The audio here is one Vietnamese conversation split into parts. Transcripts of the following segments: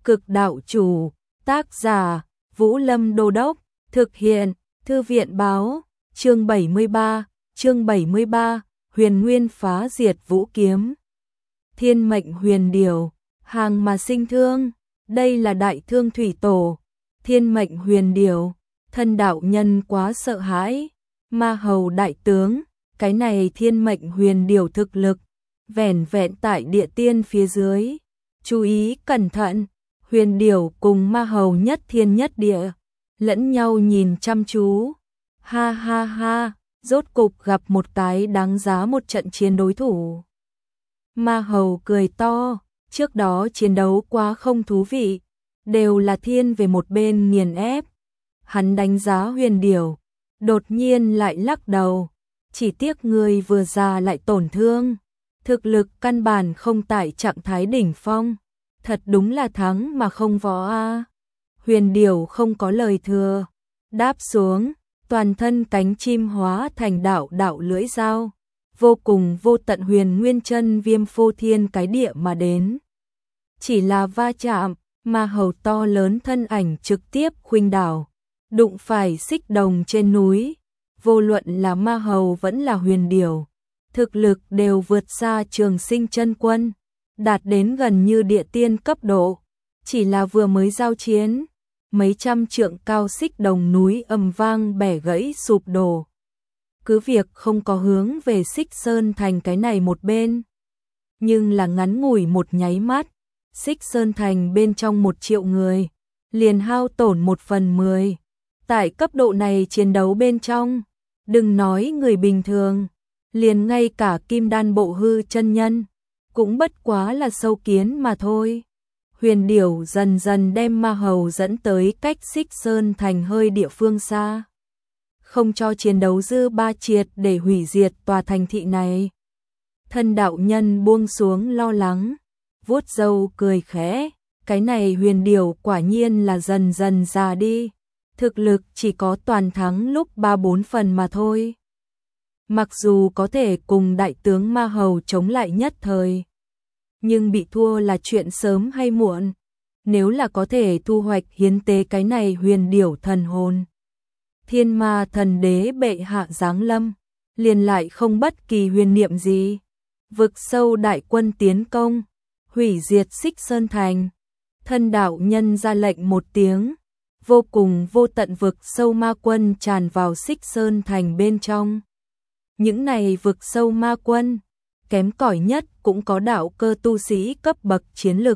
Cực đạo chủ, tác giả, Vũ Lâm Đô Đốc, thực hiện, Thư viện báo, chương 73, Huyền Nguyên phá diệt vũ kiếm. Thiên mệnh huyền điều, hàng mà sinh thương, đây là đại thương thủy tổ, thiên mệnh huyền điều, thân đạo nhân quá sợ hãi, ma hầu đại tướng, cái này thiên mệnh huyền điều thực lực, vẻn vẹn tại địa tiên phía dưới, chú ý cẩn thận, huyền điều cùng ma hầu nhất thiên nhất địa, lẫn nhau nhìn chăm chú, ha ha ha, rốt cục gặp một cái đáng giá một trận chiến đối thủ. Ma hầu cười to, trước đó chiến đấu quá không thú vị, đều là thiên về một bên nghiền ép. Hắn đánh giá huyền điều, đột nhiên lại lắc đầu, chỉ tiếc người vừa già lại tổn thương, thực lực căn bản không tại trạng thái đỉnh phong, thật đúng là thắng mà không võ a. Huyền điều không có lời thừa, đáp xuống, toàn thân cánh chim hóa thành đạo lưỡi dao, vô cùng vô tận huyền nguyên chân viêm phô thiên cái địa mà đến. Chỉ là va chạm, ma hầu to lớn thân ảnh trực tiếp khuynh đảo, đụng phải xích đồng trên núi, vô luận là ma hầu vẫn là huyền điều, thực lực đều vượt xa Trường Sinh chân quân, đạt đến gần như địa tiên cấp độ, chỉ là vừa mới giao chiến, mấy trăm trượng cao xích đồng núi ầm vang bẻ gãy sụp đổ. Cứ việc không có hướng về Xích Sơn Thành cái này một bên, nhưng là ngắn ngủi một nháy mắt, Xích Sơn Thành bên trong 1 triệu người, liền hao tổn 1/10. Tại cấp độ này chiến đấu bên trong, đừng nói người bình thường, liền ngay cả kim đan bộ hư chân nhân, cũng bất quá là sâu kiến mà thôi. Huyền điểu dần dần đem ma hầu dẫn tới cách Xích Sơn Thành hơi địa phương xa, không cho chiến đấu dư ba triệt để hủy diệt tòa thành thị này. Thân đạo nhân buông xuống lo lắng, vuốt râu cười khẽ, cái này huyền điểu quả nhiên là dần dần già đi, thực lực chỉ có toàn thắng lúc 3-4 phần mà thôi. Mặc dù có thể cùng đại tướng ma hầu chống lại nhất thời, nhưng bị thua là chuyện sớm hay muộn, nếu là có thể thu hoạch hiến tế cái này huyền điểu thần hồn. Thiên ma thần đế bệ hạ giáng lâm, liền lại không bất kỳ huyền niệm gì. Vực sâu đại quân tiến công, hủy diệt Xích Sơn Thành. Thân đạo nhân ra lệnh một tiếng, vô cùng vô tận vực sâu ma quân tràn vào Xích Sơn Thành bên trong. Những này vực sâu ma quân, kém cỏi nhất cũng có đạo cơ tu sĩ cấp bậc chiến lực.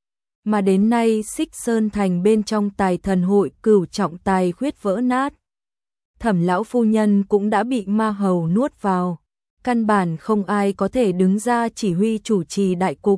Mà đến nay Xích Sơn Thành bên trong tài thần hội cửu trọng tài khuyết vỡ nát. Thẩm lão phu nhân cũng đã bị ma hầu nuốt vào, căn bản không ai có thể đứng ra chỉ huy chủ trì đại cục.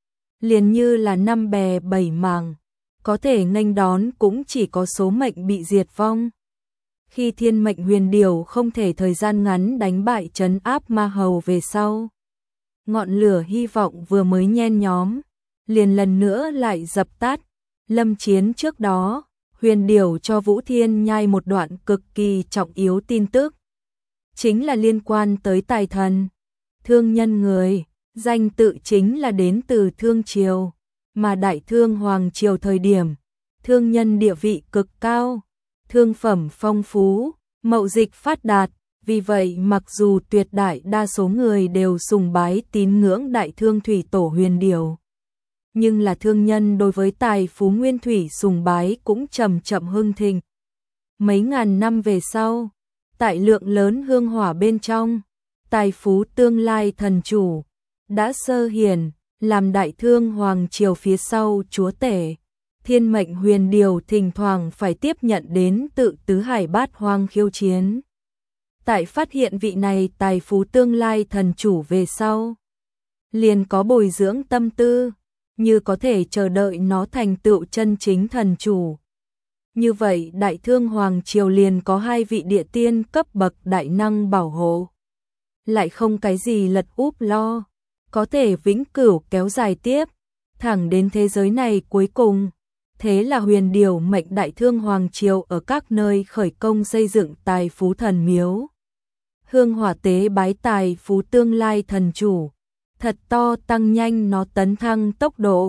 Liền như là 5 bè 7 mảng, có thể nghênh đón cũng chỉ có số mệnh bị diệt vong. Khi thiên mệnh huyền điều không thể thời gian ngắn đánh bại trấn áp ma hầu về sau, ngọn lửa hy vọng vừa mới nhen nhóm, liền lần nữa lại dập tắt. Lâm chiến trước đó, huyền điều cho Vũ Thiên Nhai một đoạn cực kỳ trọng yếu tin tức, chính là liên quan tới tài thần, thương nhân người, danh tự chính là đến từ Thương Triều, mà Đại Thương Hoàng Triều thời điểm, thương nhân địa vị cực cao, thương phẩm phong phú, mậu dịch phát đạt, vì vậy mặc dù tuyệt đại đa số người đều sùng bái tín ngưỡng Đại Thương Thủy Tổ huyền điều, nhưng là thương nhân đối với tài phú nguyên thủy sùng bái cũng chậm chậm hưng thịnh. Mấy ngàn năm về sau, tại lượng lớn hương hỏa bên trong, tài phú tương lai thần chủ đã sơ hiển, làm Đại Thương Hoàng Triều phía sau chúa tể. Thiên mệnh huyền điều thỉnh thoảng phải tiếp nhận đến tự tứ hải bát hoang khiêu chiến. Tại phát hiện vị này tài phú tương lai thần chủ về sau, liền có bồi dưỡng tâm tư, như có thể chờ đợi nó thành tựu chân chính thần chủ. Như vậy Đại Thương Hoàng Triều liền có 2 vị địa tiên cấp bậc đại năng bảo hộ. Lại không cái gì lật úp lo, có thể vĩnh cửu kéo dài tiếp, thẳng đến thế giới này cuối cùng. Thế là huyền điều mệnh Đại Thương Hoàng Triều ở các nơi khởi công xây dựng tài phú thần miếu. Hương hỏa tế bái tài phú tương lai thần chủ, thật to tăng nhanh nó tấn thăng tốc độ.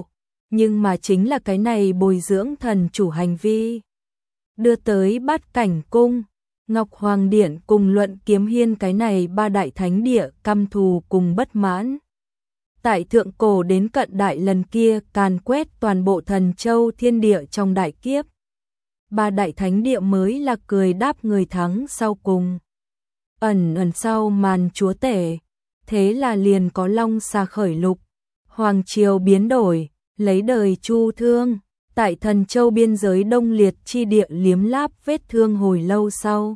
Nhưng mà chính là cái này bồi dưỡng thần chủ hành vi. Đưa tới Bát Cảnh Cung, Ngọc Hoàng Điện cùng Luận Kiếm Hiên cái này ba đại thánh địa căm thù cùng bất mãn. Tại thượng cổ đến cận đại lần kia càn quét toàn bộ Thần Châu thiên địa trong đại kiếp. Ba đại thánh địa mới là cười đáp người thắng sau cùng. Ẩn sau màn chúa tể, thế là liền có Long Xà khởi lục, hoàng triều biến đổi, lấy đời Chu Thương, tại Thần Châu biên giới Đông Liệt chi địa liếm láp vết thương hồi lâu sau.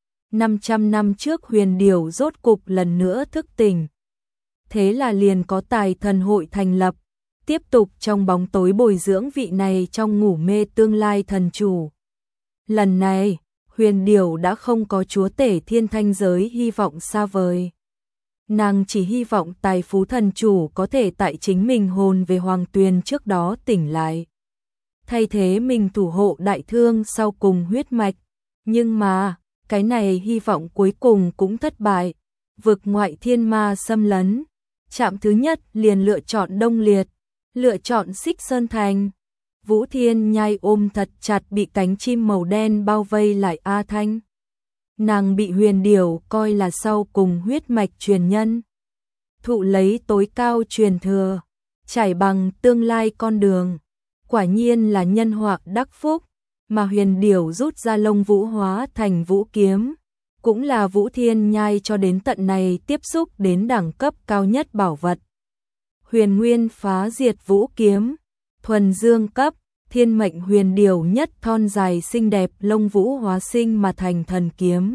500 năm trước Huyền Điểu rốt cục lần nữa thức tỉnh. Thế là liền có Tài Thần hội thành lập, tiếp tục trong bóng tối bồi dưỡng vị này trong ngủ mê tương lai thần chủ. Lần này, Huyền Điểu đã không có chúa tể thiên thanh giới hy vọng xa vời. Nàng chỉ hy vọng tài phú thần chủ có thể tại chính mình hồn về hoàng tuyền trước đó tỉnh lại. Thay thế mình thủ hộ đại thương sau cùng huyết mạch. Nhưng mà, cái này hy vọng cuối cùng cũng thất bại. Vực ngoại thiên ma xâm lấn. Trạm thứ nhất liền lựa chọn Đông Liệt, lựa chọn Xích Sơn Thành. Vũ Thiên Nhai ôm thật chặt bị cánh chim màu đen bao vây lại A Thanh. Nàng bị Huyền Điểu coi là sau cùng huyết mạch truyền nhân. Thụ lấy tối cao truyền thừa, trải bằng tương lai con đường. Quả nhiên là nhân họa đắc phúc, mà Huyền Điểu rút ra Lông Vũ hóa thành vũ kiếm. Cũng là Vũ Thiên Nhai cho đến tận này tiếp xúc đến đẳng cấp cao nhất bảo vật. Huyền Nguyên phá diệt vũ kiếm, thuần dương cấp, thiên mệnh huyền điểu nhất thon dài xinh đẹp lông vũ hóa sinh mà thành thần kiếm.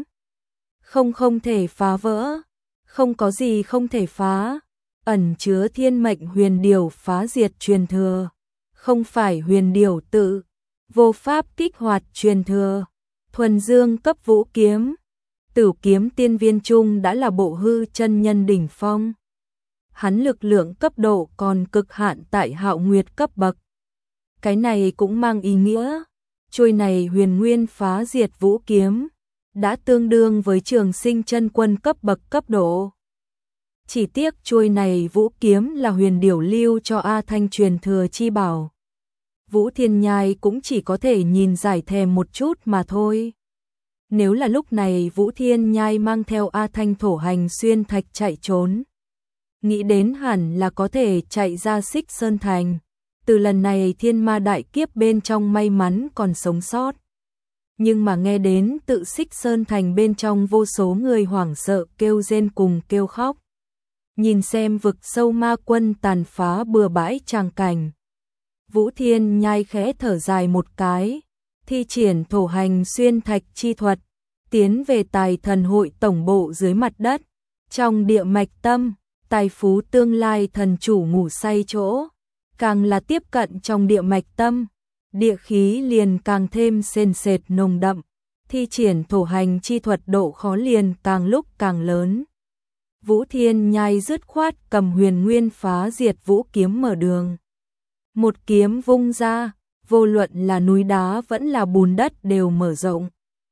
Không thể phá vỡ, không có gì không thể phá, ẩn chứa thiên mệnh huyền điểu phá diệt truyền thừa, không phải huyền điểu tự, vô pháp kích hoạt truyền thừa, thuần dương cấp vũ kiếm. Tử kiếm tiên viên trung đã là bộ hư chân nhân đỉnh phong. Hắn lực lượng cấp độ còn cực hạn tại Hạo Nguyệt cấp bậc. Cái này cũng mang ý nghĩa, chuôi này huyền nguyên phá diệt vũ kiếm, đã tương đương với Trường Sinh chân quân cấp bậc cấp độ. Chỉ tiếc chuôi này vũ kiếm là Huyền Điểu lưu cho A Thanh truyền thừa chi bảo. Vũ Thiên Nhai cũng chỉ có thể nhìn giải thèm một chút mà thôi. Nếu là lúc này Vũ Thiên Nhai mang theo A Thanh thổ hành xuyên thạch chạy trốn, nghĩ đến hẳn là có thể chạy ra Xích Sơn Thành, từ lần này thiên ma đại kiếp bên trong may mắn còn sống sót. Nhưng mà nghe đến tự Xích Sơn Thành bên trong vô số người hoảng sợ kêu rên cùng kêu khóc. Nhìn xem vực sâu ma quân tàn phá bừa bãi tràng cảnh. Vũ Thiên Nhai khẽ thở dài một cái, thi triển thổ hành xuyên thạch chi thuật, tiến về Tài Thần hội tổng bộ dưới mặt đất, trong địa mạch tâm, tài phú tương lai thần chủ ngủ say chỗ, càng là tiếp cận trong địa mạch tâm, địa khí liền càng thêm sền sệt nồng đậm, thi triển thổ hành chi thuật độ khó liền càng lúc càng lớn. Vũ Thiên Nhai dứt khoát cầm huyền nguyên phá diệt vũ kiếm mở đường. Một kiếm vung ra, vô luận là núi đá vẫn là bùn đất đều mở rộng.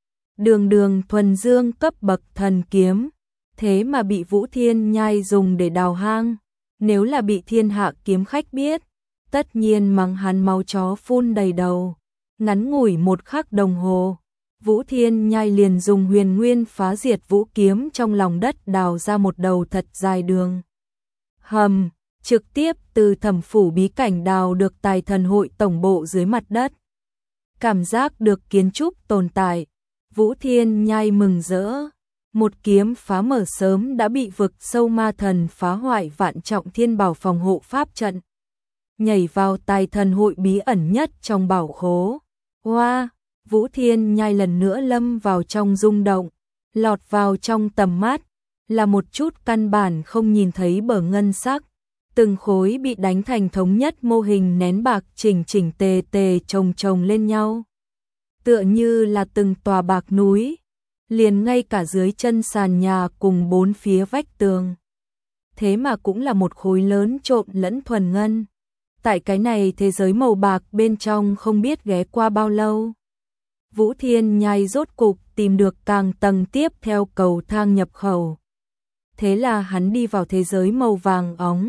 Đường thuần dương cấp bậc thần kiếm, thế mà bị Vũ Thiên Nhai dùng để đào hang. Nếu là bị thiên hạ kiếm khách biết, tất nhiên mắng hắn máu chó phun đầy đầu. Ngắn ngủi một khắc đồng hồ, Vũ Thiên Nhai liền dùng huyền nguyên phá diệt vũ kiếm trong lòng đất đào ra một đầu thật dài đường hầm, trực tiếp từ Thẩm phủ bí cảnh đào được Tài Thần hội tổng bộ dưới mặt đất. Cảm giác được kiến trúc tồn tại, Vũ Thiên Nhai mừng rỡ. Một kiếm phá mở sớm đã bị vực sâu ma thần phá hoại vạn trọng thiên bảo phòng hộ pháp trận. Nhảy vào Tài Thần hội bí ẩn nhất trong bảo khố. Hoa, Vũ Thiên Nhai lần nữa lâm vào trong rung động, lọt vào trong tầm mắt, là một chút căn bản không nhìn thấy bờ ngân sắc. Từng khối bị đánh thành thống nhất mô hình nén bạc chỉnh tề chồng lên nhau. Tựa như là từng tòa bạc núi, liền ngay cả dưới chân sàn nhà cùng bốn phía vách tường. Thế mà cũng là một khối lớn trộn lẫn thuần ngân. Tại cái này thế giới màu bạc bên trong không biết ghé qua bao lâu. Vũ Thiên Nhai rốt cục tìm được càng tầng tiếp theo cầu thang nhập khẩu. Thế là hắn đi vào thế giới màu vàng óng.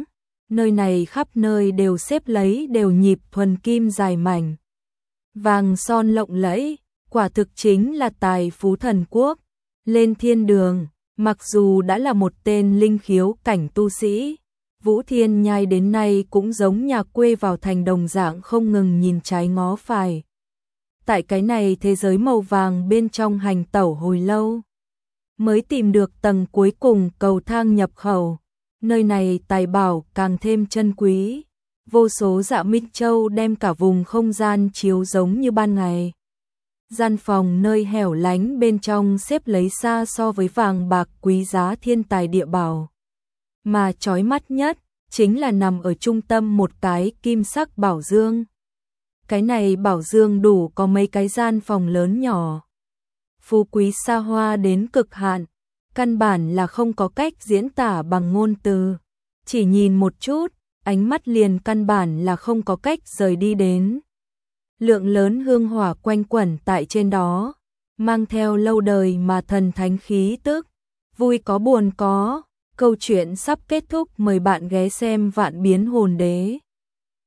Nơi này khắp nơi đều xếp lấy đều nhịp thuần kim dài mảnh. Vàng son lộng lẫy, quả thực chính là tài phú thần quốc. Lên thiên đường, mặc dù đã là một tên linh khiếu cảnh tu sĩ, Vũ Thiên Nhai đến nay cũng giống nhà quê vào thành đồng dạng không ngừng nhìn trái ngó phải. Tại cái này thế giới màu vàng bên trong hành tẩu hồi lâu, mới tìm được tầng cuối cùng cầu thang nhập khẩu. Nơi này tài bảo càng thêm chân quý, vô số dạ minh châu đem cả vùng không gian chiếu giống như ban ngày. Gian phòng nơi hẻo lánh bên trong xếp lấy xa so với vàng bạc quý giá thiên tài địa bảo. Mà chói mắt nhất, chính là nằm ở trung tâm một cái kim sắc bảo dương. Cái này bảo dương đủ có mấy cái gian phòng lớn nhỏ. Phú quý xa hoa đến cực hạn, căn bản là không có cách diễn tả bằng ngôn từ. Chỉ nhìn một chút, ánh mắt liền căn bản là không có cách rời đi đến. Lượng lớn hương hỏa quanh quẩn tại trên đó, mang theo lâu đời mà thần thánh khí tức. Vui có buồn có, câu chuyện sắp kết thúc, mời bạn ghé xem Vạn Biến Hồn Đế.